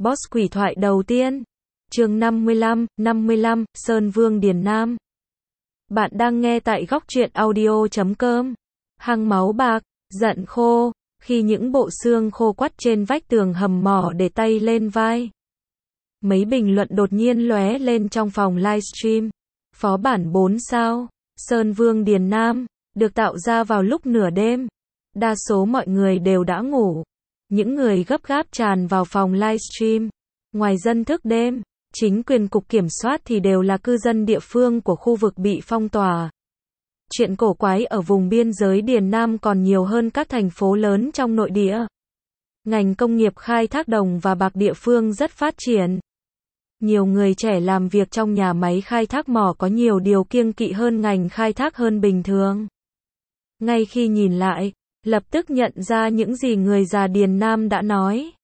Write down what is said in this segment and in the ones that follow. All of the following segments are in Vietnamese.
Boss quỷ thoại đầu tiên. Chương 55, Sơn Vương Điền Nam. Bạn đang nghe tại góc truyện audio.com. Hang máu bạc, giận khô, khi những bộ xương khô quắt trên vách tường hầm mỏ để tay lên vai. Mấy bình luận đột nhiên lóe lên trong phòng livestream. Phó bản 4 sao, Sơn Vương Điền Nam, được tạo ra vào lúc nửa đêm. Đa số mọi người đều đã ngủ. Những người gấp gáp tràn vào phòng livestream. Ngoài dân thức đêm, chính quyền cục kiểm soát thì đều là cư dân địa phương của khu vực bị phong tỏa. Chuyện cổ quái ở vùng biên giới Điền Nam còn nhiều hơn các thành phố lớn trong nội địa. Ngành công nghiệp khai thác đồng và bạc địa phương rất phát triển. Nhiều người trẻ làm việc trong nhà máy khai thác mỏ có nhiều điều kiêng kỵ hơn ngành khai thác hơn bình thường. Ngay khi nhìn lại, lập tức nhận ra những gì người già Điền Nam đã nói.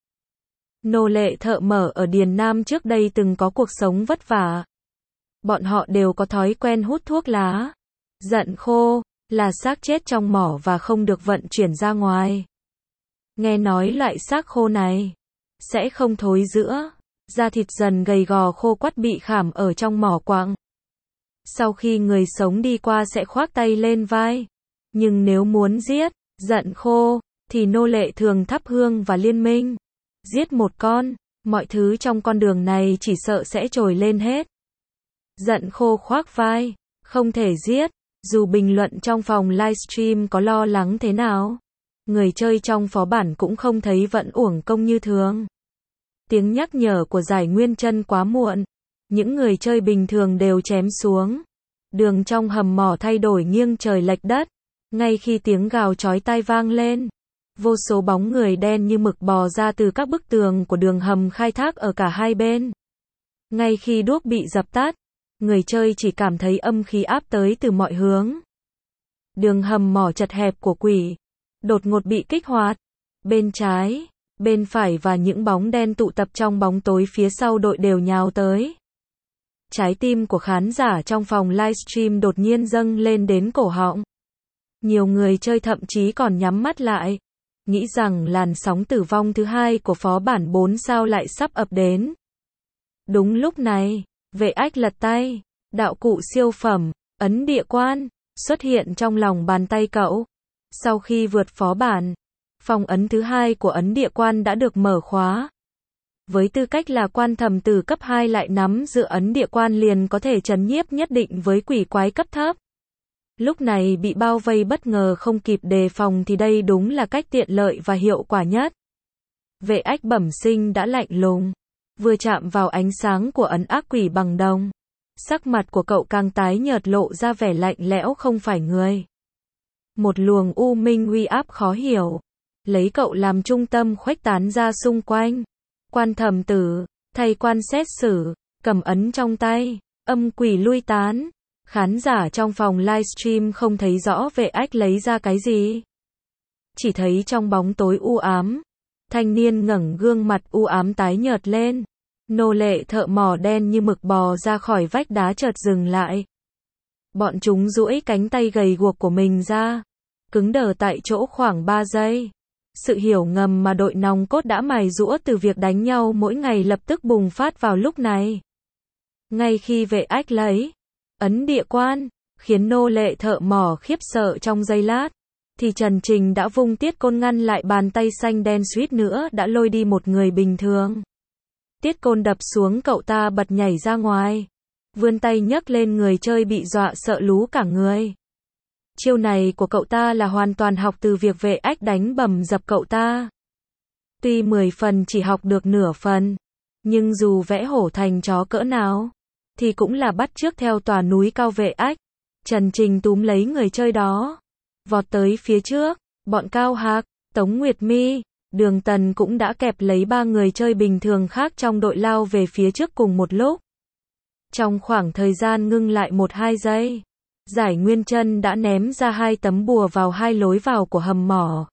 Nô lệ thợ mỏ ở Điền Nam trước đây từng có cuộc sống vất vả. Bọn họ đều có thói quen hút thuốc lá. Giận khô, là xác chết trong mỏ và không được vận chuyển ra ngoài. Nghe nói loại xác khô này sẽ không thối rữa, da thịt dần gầy gò khô quắt bị khảm ở trong mỏ quặng. Sau khi người sống đi qua sẽ khoác tay lên vai. Nhưng nếu muốn giết giận khô, thì nô lệ thường thắp hương và liên minh. Giết một con, mọi thứ trong con đường này chỉ sợ sẽ trồi lên hết. Giận khô khoác vai, không thể giết. Dù bình luận trong phòng livestream có lo lắng thế nào, người chơi trong phó bản cũng không thấy vẫn uổng công như thường. Tiếng nhắc nhở của Giải Nguyên Chân quá muộn. Những người chơi bình thường đều chém xuống. Đường trong hầm mỏ thay đổi nghiêng trời lệch đất. Ngay khi tiếng gào chói tai vang lên, vô số bóng người đen như mực bò ra từ các bức tường của đường hầm khai thác ở cả hai bên. Ngay khi đuốc bị dập tắt, người chơi chỉ cảm thấy âm khí áp tới từ mọi hướng. Đường hầm mỏ chật hẹp của quỷ đột ngột bị kích hoạt. Bên trái, bên phải và những bóng đen tụ tập trong bóng tối phía sau đội đều nhào tới. Trái tim của khán giả trong phòng livestream đột nhiên dâng lên đến cổ họng. Nhiều người chơi thậm chí còn nhắm mắt lại, nghĩ rằng làn sóng tử vong thứ hai của phó bản 4 sao lại sắp ập đến. Đúng lúc này, Vệ Ách lật tay, đạo cụ siêu phẩm, ấn địa quan, xuất hiện trong lòng bàn tay cậu. Sau khi vượt phó bản, phong ấn thứ hai của ấn địa quan đã được mở khóa. Với tư cách là quan thầm tử cấp 2 lại nắm giữ ấn địa quan liền có thể trấn nhiếp nhất định với quỷ quái cấp thấp. Lúc này bị bao vây bất ngờ không kịp đề phòng thì đây đúng là cách tiện lợi và hiệu quả nhất. Vệ Ách bẩm sinh đã lạnh lùng. Vừa chạm vào ánh sáng của ấn ác quỷ bằng đồng, sắc mặt của cậu càng tái nhợt lộ ra vẻ lạnh lẽo không phải người. Một luồng u minh uy áp khó hiểu, lấy cậu làm trung tâm khuếch tán ra xung quanh. Quan thẩm tử, thay quan xét xử, cầm ấn trong tay, âm quỷ lui tán. Khán giả trong phòng livestream không thấy rõ Vệ Ách lấy ra cái gì. Chỉ thấy trong bóng tối u ám, thanh niên ngẩng gương mặt u ám tái nhợt lên. Nô lệ thợ mỏ đen như mực bò ra khỏi vách đá chợt dừng lại. Bọn chúng duỗi cánh tay gầy guộc của mình ra, cứng đờ tại chỗ khoảng 3 giây. Sự hiểu ngầm mà đội nòng cốt đã mài giũa từ việc đánh nhau mỗi ngày lập tức bùng phát vào lúc này. Ngay khi Vệ Ách lấy ấn địa quan, khiến nô lệ thợ mỏ khiếp sợ trong giây lát, thì Trần Trình đã vung tiết côn ngăn lại bàn tay xanh đen suýt nữa đã lôi đi một người bình thường. Tiết côn đập xuống cậu ta bật nhảy ra ngoài, vươn tay nhấc lên người chơi bị dọa sợ lú cả người. Chiêu này của cậu ta là hoàn toàn học từ việc Vệ Ách đánh bầm dập cậu ta. Tuy 10 phần chỉ học được nửa phần, nhưng dù vẽ hổ thành chó cỡ nào, thì cũng là bắt chước theo tòa núi cao Vệ Ách. Trần Trình túm lấy người chơi đó, vọt tới phía trước. Bọn Cao Hạc, Tống Nguyệt Mi, Đường Tần cũng đã kẹp lấy 3 người chơi bình thường khác trong đội lao về phía trước cùng một lúc. Trong khoảng thời gian ngưng lại 1-2 giây, Giải Nguyên Chân đã ném ra 2 tấm bùa vào 2 lối vào của hầm mỏ.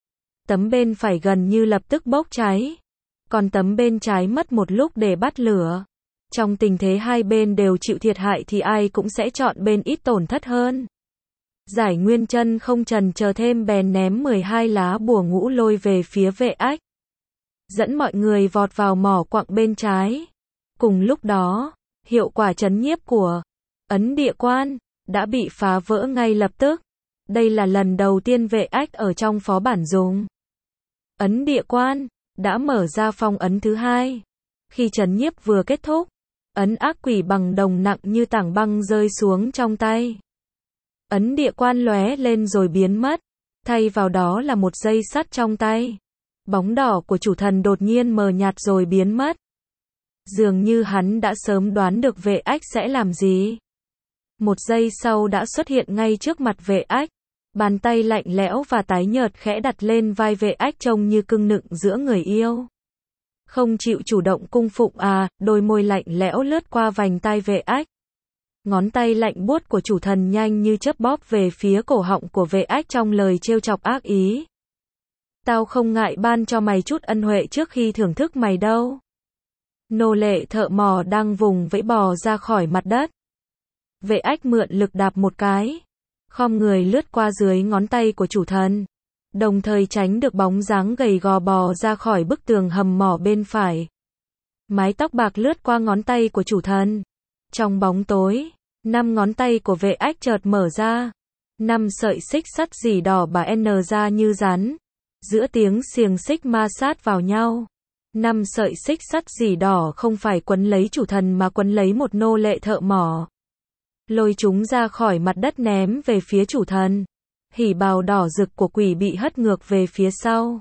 Tấm bên phải gần như lập tức bốc cháy, còn tấm bên trái mất một lúc để bắt lửa. Trong tình thế hai bên đều chịu thiệt hại thì ai cũng sẽ chọn bên ít tổn thất hơn. Giải Nguyên Chân không chần chờ thêm bèn ném 12 lá bùa ngũ lôi về phía Vệ Ách. dẫn mọi người vọt vào mỏ quặng bên trái. Cùng lúc đó, hiệu quả trấn nhiếp của ấn địa quan đã bị phá vỡ ngay lập tức. Đây là lần đầu tiên vệ ách ở trong phó bản dùng ấn địa quan, đã mở ra phong ấn thứ hai. Khi trấn nhiếp vừa kết thúc, ấn ác quỷ bằng đồng nặng như tảng băng rơi xuống trong tay. Ấn địa quan lóe lên rồi biến mất, thay vào đó là một dây sắt trong tay. Bóng đỏ của chủ thần đột nhiên mờ nhạt rồi biến mất. Dường như hắn đã sớm đoán được vệ ách sẽ làm gì. Một giây sau đã xuất hiện ngay trước mặt vệ ách. Bàn tay lạnh lẽo và tái nhợt khẽ đặt lên vai vệ ách trông như cưng nựng giữa người yêu. Không chịu chủ động cung phụng à, đôi môi lạnh lẽo lướt qua vành tai vệ ách. Ngón tay lạnh buốt của chủ thần nhanh như chớp bóp về phía cổ họng của vệ ách trong lời trêu chọc ác ý. Tao không ngại ban cho mày chút ân huệ trước khi thưởng thức mày đâu. Nô lệ thợ mỏ đang vùng vẫy bò ra khỏi mặt đất. Vệ ách mượn lực đạp một cái, khom người lướt qua dưới ngón tay của chủ thần, đồng thời tránh được bóng dáng gầy gò bò ra khỏi bức tường hầm mỏ bên phải. Mái tóc bạc lướt qua ngón tay của chủ thần. Trong bóng tối, 5 ngón tay của vệ ách chợt mở ra. 5 sợi xích sắt rỉ đỏ bà N ra như rắn. Giữa tiếng xiềng xích ma sát vào nhau. 5 sợi xích sắt rỉ đỏ không phải quấn lấy chủ thần mà quấn lấy một nô lệ thợ mỏ. Lôi chúng ra khỏi mặt đất ném về phía chủ thần. Hỉ bào đỏ rực của quỷ bị hất ngược về phía sau.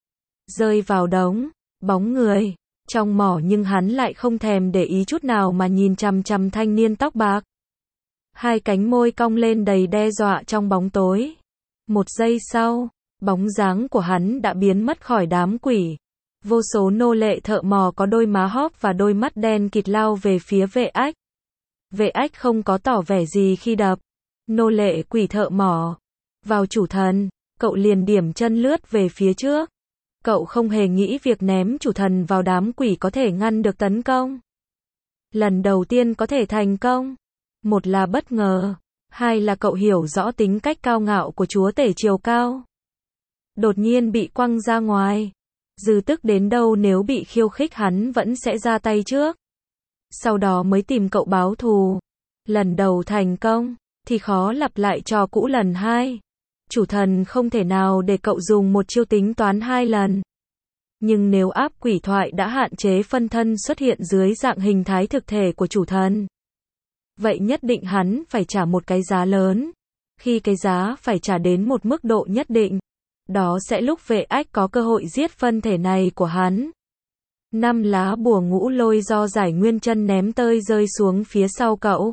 Rơi vào đống bóng người trong mỏ, nhưng hắn lại không thèm để ý chút nào mà nhìn chằm chằm thanh niên tóc bạc. Hai cánh môi cong lên đầy đe dọa trong bóng tối. Một giây sau, bóng dáng của hắn đã biến mất khỏi đám quỷ. Vô số nô lệ thợ mỏ có đôi má hóp và đôi mắt đen kịt lao về phía vệ ách. Vệ ách không có tỏ vẻ gì khi đập nô lệ quỷ thợ mỏ vào chủ thần, cậu liền điểm chân lướt về phía trước. Cậu không hề nghĩ việc ném chủ thần vào đám quỷ có thể ngăn được tấn công. Lần đầu tiên có thể thành công. Một là bất ngờ, hai là cậu hiểu rõ tính cách cao ngạo của chúa tể chiều cao. Đột nhiên bị quăng ra ngoài. Dư tức đến đâu nếu bị khiêu khích hắn vẫn sẽ ra tay trước. Sau đó mới tìm cậu báo thù. Lần đầu thành công, thì khó lặp lại trò cũ lần hai. Chủ thần không thể nào để cậu dùng một chiêu tính toán 2 lần. Nhưng nếu áp quỷ thoại đã hạn chế phân thân xuất hiện dưới dạng hình thái thực thể của chủ thần, vậy nhất định hắn phải trả một cái giá lớn. Khi cái giá phải trả đến một mức độ nhất định, đó sẽ lúc vệ ách có cơ hội giết phân thể này của hắn. 5 lá bùa ngũ lôi do giải nguyên chân ném tơi rơi xuống phía sau cậu.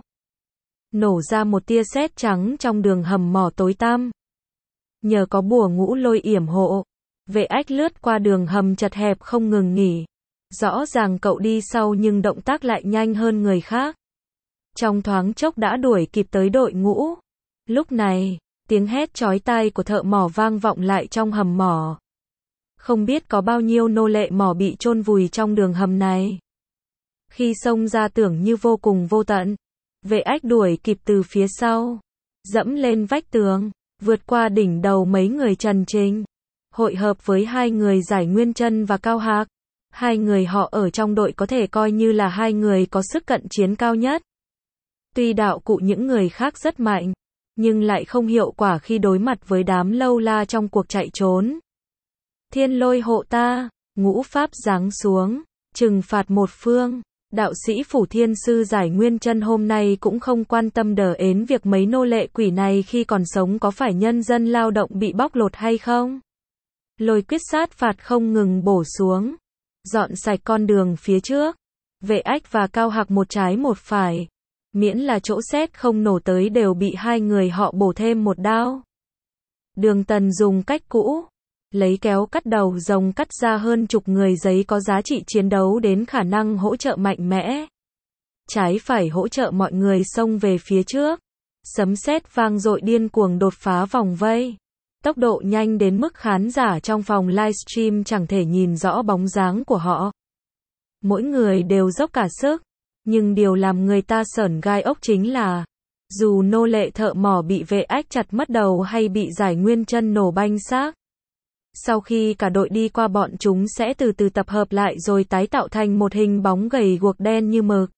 Nổ ra một tia sét trắng trong đường hầm mỏ tối tăm. Nhờ có bùa ngũ lôi yểm hộ, vệ ách lướt qua đường hầm chật hẹp không ngừng nghỉ. Rõ ràng cậu đi sau nhưng động tác lại nhanh hơn người khác. Trong thoáng chốc đã đuổi kịp tới đội ngũ. Lúc này, tiếng hét chói tai của thợ mỏ vang vọng lại trong hầm mỏ. Không biết có bao nhiêu nô lệ mỏ bị chôn vùi trong đường hầm này. Khi xông ra tưởng như vô cùng vô tận, vệ ách đuổi kịp từ phía sau, dẫm lên vách tường, vượt qua đỉnh đầu mấy người Trần Trình, hội hợp với 2 người Giải Nguyên Chân và Cao Hạc. 2 người họ ở trong đội có thể coi như là 2 người có sức cận chiến cao nhất. Tuy đạo cụ những người khác rất mạnh, nhưng lại không hiệu quả khi đối mặt với đám lâu la trong cuộc chạy trốn. Thiên lôi hộ ta, ngũ pháp giáng xuống, trừng phạt một phương. Đạo sĩ Phủ Thiên Sư Giải Nguyên Chân hôm nay cũng không quan tâm đờ ến việc mấy nô lệ quỷ này khi còn sống có phải nhân dân lao động bị bóc lột hay không. Lôi quyết sát phạt không ngừng bổ xuống, dọn sạch con đường phía trước. Vệ ách và Cao Hạc một trái một phải, miễn là chỗ sét không nổ tới đều bị 2 người họ bổ thêm một đao. Đường Tần dùng cách cũ, lấy kéo cắt đầu rồng cắt ra hơn chục người giấy có giá trị chiến đấu đến khả năng hỗ trợ mạnh mẽ. Trái phải hỗ trợ mọi người xông về phía trước. Sấm sét vang dội điên cuồng đột phá vòng vây. Tốc độ nhanh đến mức khán giả trong phòng livestream chẳng thể nhìn rõ bóng dáng của họ. Mỗi người đều dốc cả sức, nhưng điều làm người ta sởn gai ốc chính là, dù nô lệ thợ mỏ bị vệ ách chặt mất đầu hay bị Giải Nguyên Chân nổ banh xác, Sau khi cả đội đi qua bọn chúng sẽ từ từ tập hợp lại rồi tái tạo thành một hình bóng gầy guộc đen như mực.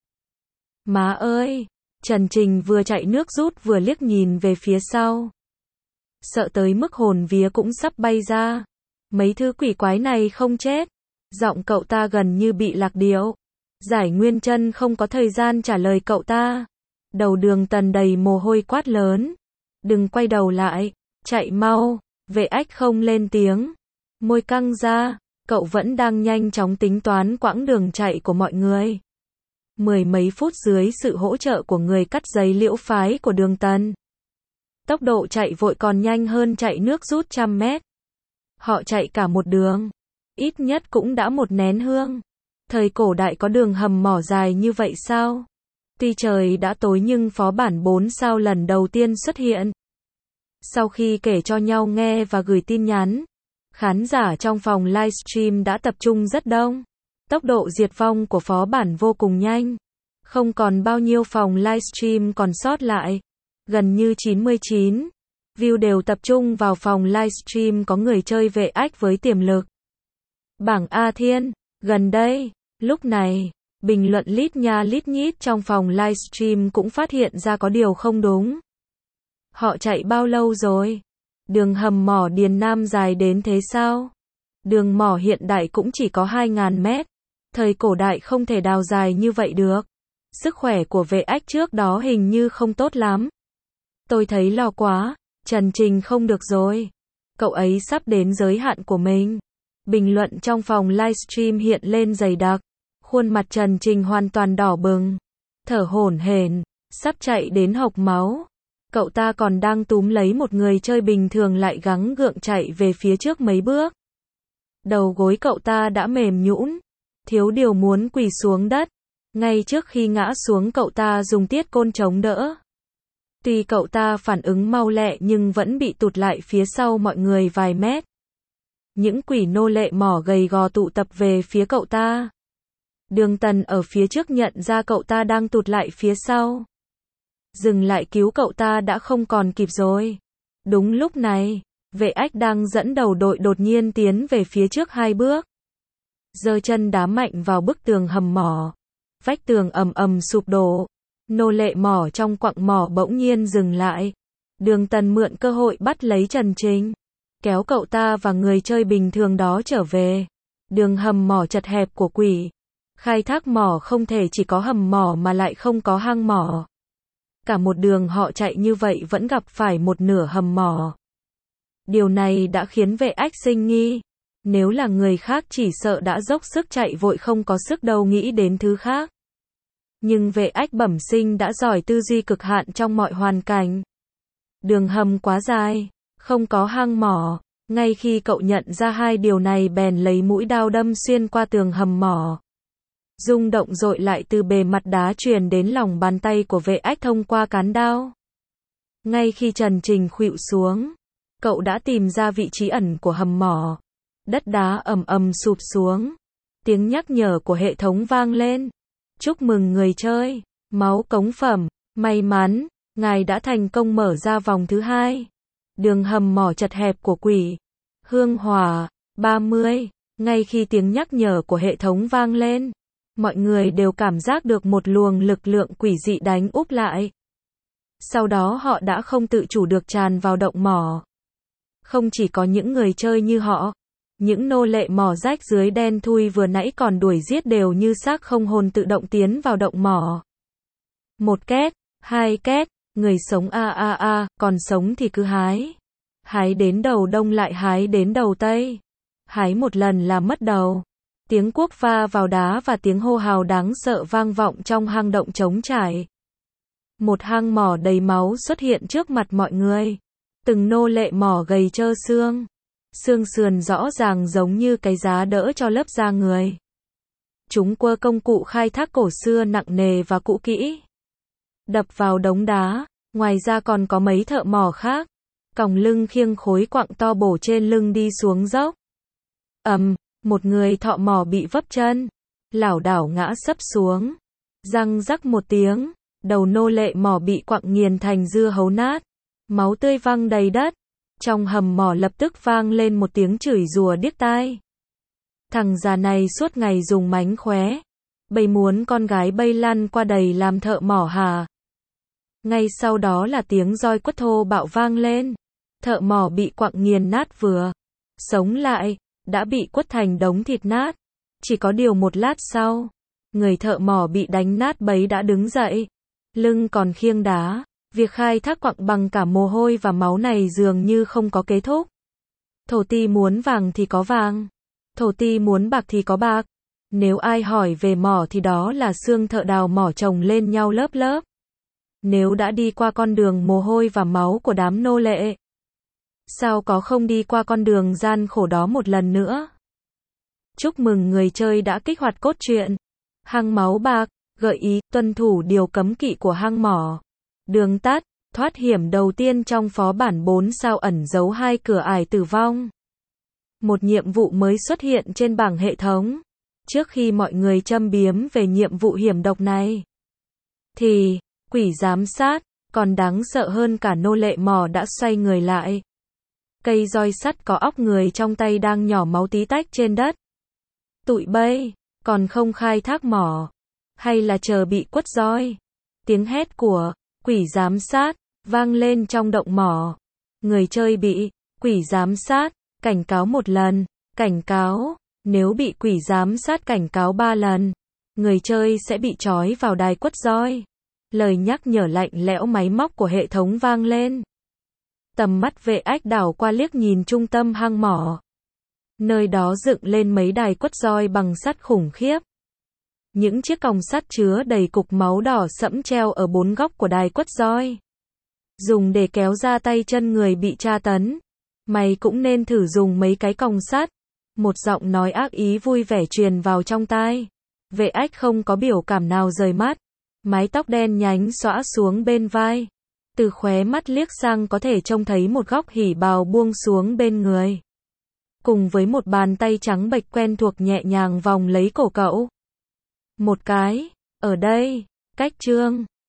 Má ơi! Trần Trình vừa chạy nước rút vừa liếc nhìn về phía sau. Sợ tới mức hồn vía cũng sắp bay ra. Mấy thứ quỷ quái này không chết. Giọng cậu ta gần như bị lạc điệu. Giải Nguyên Trân không có thời gian trả lời cậu ta. Đầu Đường Tần đầy mồ hôi quát lớn. Đừng quay đầu lại, chạy mau. Vệ Ách không lên tiếng. Môi căng ra, cậu vẫn đang nhanh chóng tính toán quãng đường chạy của mọi người. Mười mấy phút dưới sự hỗ trợ của người cắt giấy Liễu phái của Đường Tần. Tốc độ chạy vội còn nhanh hơn chạy nước rút 100 mét. Họ chạy cả một đường. Ít nhất cũng đã một nén hương. Thời cổ đại có đường hầm mỏ dài như vậy sao? Tuy trời đã tối nhưng phó bản 4 sao lần đầu tiên xuất hiện. Sau khi kể cho nhau nghe và gửi tin nhắn, khán giả trong phòng livestream đã tập trung rất đông. Tốc độ diệt vong của phó bản vô cùng nhanh. Không còn bao nhiêu phòng livestream còn sót lại. Gần như 99 view đều tập trung vào phòng livestream có người chơi Vệ Ách với tiềm lực. Bảng A Thiên, gần đây, lúc này, bình luận lít nha lít nhít trong phòng livestream cũng phát hiện ra có điều không đúng. Họ chạy bao lâu rồi? Đường hầm mỏ Điền Nam dài đến thế sao? Đường mỏ hiện đại cũng chỉ có 2.000 mét. Thời cổ đại không thể đào dài như vậy được. Sức khỏe của Vệ Ách trước đó hình như không tốt lắm. Tôi thấy lo quá. Trần Trình không được rồi. Cậu ấy sắp đến giới hạn của mình. Bình luận trong phòng livestream hiện lên dày đặc. Khuôn mặt Trần Trình hoàn toàn đỏ bừng. Thở hổn hển, sắp chạy đến hộc máu. Cậu ta còn đang túm lấy một người chơi bình thường lại gắng gượng chạy về phía trước mấy bước. Đầu gối cậu ta đã mềm nhũn, thiếu điều muốn quỳ xuống đất. Ngay trước khi ngã xuống cậu ta dùng tiết côn chống đỡ. Tuy cậu ta phản ứng mau lẹ nhưng vẫn bị tụt lại phía sau mọi người vài mét. Những quỷ nô lệ mỏ gầy gò tụ tập về phía cậu ta. Đường Tần ở phía trước nhận ra cậu ta đang tụt lại phía sau. Dừng lại cứu cậu ta đã không còn kịp rồi. Đúng lúc này, Vệ Ách đang dẫn đầu đội đột nhiên tiến về phía trước 2 bước. Giơ chân đá mạnh vào bức tường hầm mỏ. Vách tường ầm ầm sụp đổ. Nô lệ mỏ trong quặng mỏ bỗng nhiên dừng lại. Đường Tần mượn cơ hội bắt lấy Trần Trình, kéo cậu ta và người chơi bình thường đó trở về. Đường hầm mỏ chật hẹp của quỷ. Khai thác mỏ không thể chỉ có hầm mỏ mà lại không có hang mỏ. Cả một đường họ chạy như vậy vẫn gặp phải một nửa hầm mỏ. Điều này đã khiến Vệ Ách sinh nghi. Nếu là người khác chỉ sợ đã dốc sức chạy vội không có sức đâu nghĩ đến thứ khác. Nhưng Vệ Ách bẩm sinh đã giỏi tư duy cực hạn trong mọi hoàn cảnh. Đường hầm quá dài, không có hang mỏ. Ngay khi cậu nhận ra hai điều này bèn lấy mũi đao đâm xuyên qua tường hầm mỏ. Rung động dội lại từ bề mặt đá truyền đến lòng bàn tay của Vệ Ách thông qua cán đao. Ngay khi Trần Trình khuỵu xuống, cậu đã tìm ra vị trí ẩn của hầm mỏ. Đất đá ầm ầm sụp xuống. Tiếng nhắc nhở của hệ thống vang lên. Chúc mừng người chơi, máu cống phẩm, may mắn, ngài đã thành công mở ra vòng thứ 2. Đường hầm mỏ chật hẹp của quỷ. Hương hỏa, 30. Ngay khi tiếng nhắc nhở của hệ thống vang lên, mọi người đều cảm giác được một luồng lực lượng quỷ dị đánh úp lại. Sau đó họ đã không tự chủ được tràn vào động mỏ. Không chỉ có những người chơi như họ, những nô lệ mỏ rách dưới đen thui vừa nãy còn đuổi giết đều như xác không hồn tự động tiến vào động mỏ. Một két, hai két, người sống còn sống thì cứ hái. Hái đến đầu đông lại hái đến đầu tây. Hái một lần là mất đầu. Tiếng cuốc va vào đá và tiếng hô hào đáng sợ vang vọng trong hang động trống trải. Một hang mỏ đầy máu xuất hiện trước mặt mọi người. Từng nô lệ mỏ gầy trơ xương. Xương sườn rõ ràng giống như cái giá đỡ cho lớp da người. Chúng quơ công cụ khai thác cổ xưa nặng nề và cũ kỹ. Đập vào đống đá, ngoài ra còn có mấy thợ mỏ khác. Còng lưng khiêng khối quặng to bổ trên lưng đi xuống dốc. Một người thợ mỏ bị vấp chân. Lảo đảo ngã sấp xuống. Răng rắc một tiếng, đầu nô lệ mỏ bị quặng nghiền thành dưa hấu nát. Máu tươi văng đầy đất. Trong hầm mỏ lập tức vang lên một tiếng chửi rủa điếc tai. Thằng già này suốt ngày dùng mánh khóe. Bầy muốn con gái bay lăn qua đầy làm thợ mỏ hả? Ngay sau đó là tiếng roi quất thô bạo vang lên. Thợ mỏ bị quặng nghiền nát vừa sống lại, đã bị quất thành đống thịt nát. Chỉ có điều một lát sau, người thợ mỏ bị đánh nát bấy đã đứng dậy. Lưng còn khiêng đá. Việc khai thác quặng bằng cả mồ hôi và máu này dường như không có kết thúc. Thổ ti muốn vàng thì có vàng. Thổ ti muốn bạc thì có bạc. Nếu ai hỏi về mỏ thì đó là xương thợ đào mỏ chồng lên nhau lớp lớp. Nếu đã đi qua con đường mồ hôi và máu của đám nô lệ, sao có không đi qua con đường gian khổ đó một lần nữa? Chúc mừng người chơi đã kích hoạt cốt truyện Hang Máu Bạc, gợi ý tuân thủ điều cấm kỵ của hang mỏ. Đường tắt, thoát hiểm đầu tiên trong phó bản 4 sao ẩn giấu 2 cửa ải tử vong. Một nhiệm vụ mới xuất hiện trên bảng hệ thống. Trước khi mọi người châm biếm về nhiệm vụ hiểm độc này, thì quỷ giám sát còn đáng sợ hơn cả nô lệ mỏ đã xoay người lại. Cây roi sắt có óc người trong tay đang nhỏ máu tí tách trên đất. Tụi bay, còn không khai thác mỏ, hay là chờ bị quất roi? Tiếng hét của quỷ giám sát vang lên trong động mỏ. Người chơi bị quỷ giám sát cảnh cáo một lần. Cảnh cáo, nếu bị quỷ giám sát cảnh cáo 3 lần, người chơi sẽ bị trói vào đài quất roi. Lời nhắc nhở lạnh lẽo máy móc của hệ thống vang lên. Tầm mắt vệ ách đảo qua liếc nhìn trung tâm hang mỏ. Nơi đó dựng lên mấy đài quất roi bằng sắt khủng khiếp. Những chiếc còng sắt chứa đầy cục máu đỏ sẫm treo ở 4 góc của đài quất roi. Dùng để kéo ra tay chân người bị tra tấn. Mày cũng nên thử dùng mấy cái còng sắt. Một giọng nói ác ý vui vẻ truyền vào trong tai. Vệ ách không có biểu cảm nào rời mắt. Mái tóc đen nhánh xõa xuống bên vai. Từ khóe mắt liếc sang có thể trông thấy một góc hỉ bào buông xuống bên người. Cùng với một bàn tay trắng bệch quen thuộc nhẹ nhàng vòng lấy cổ cậu. Một cái, ở đây, cách Trương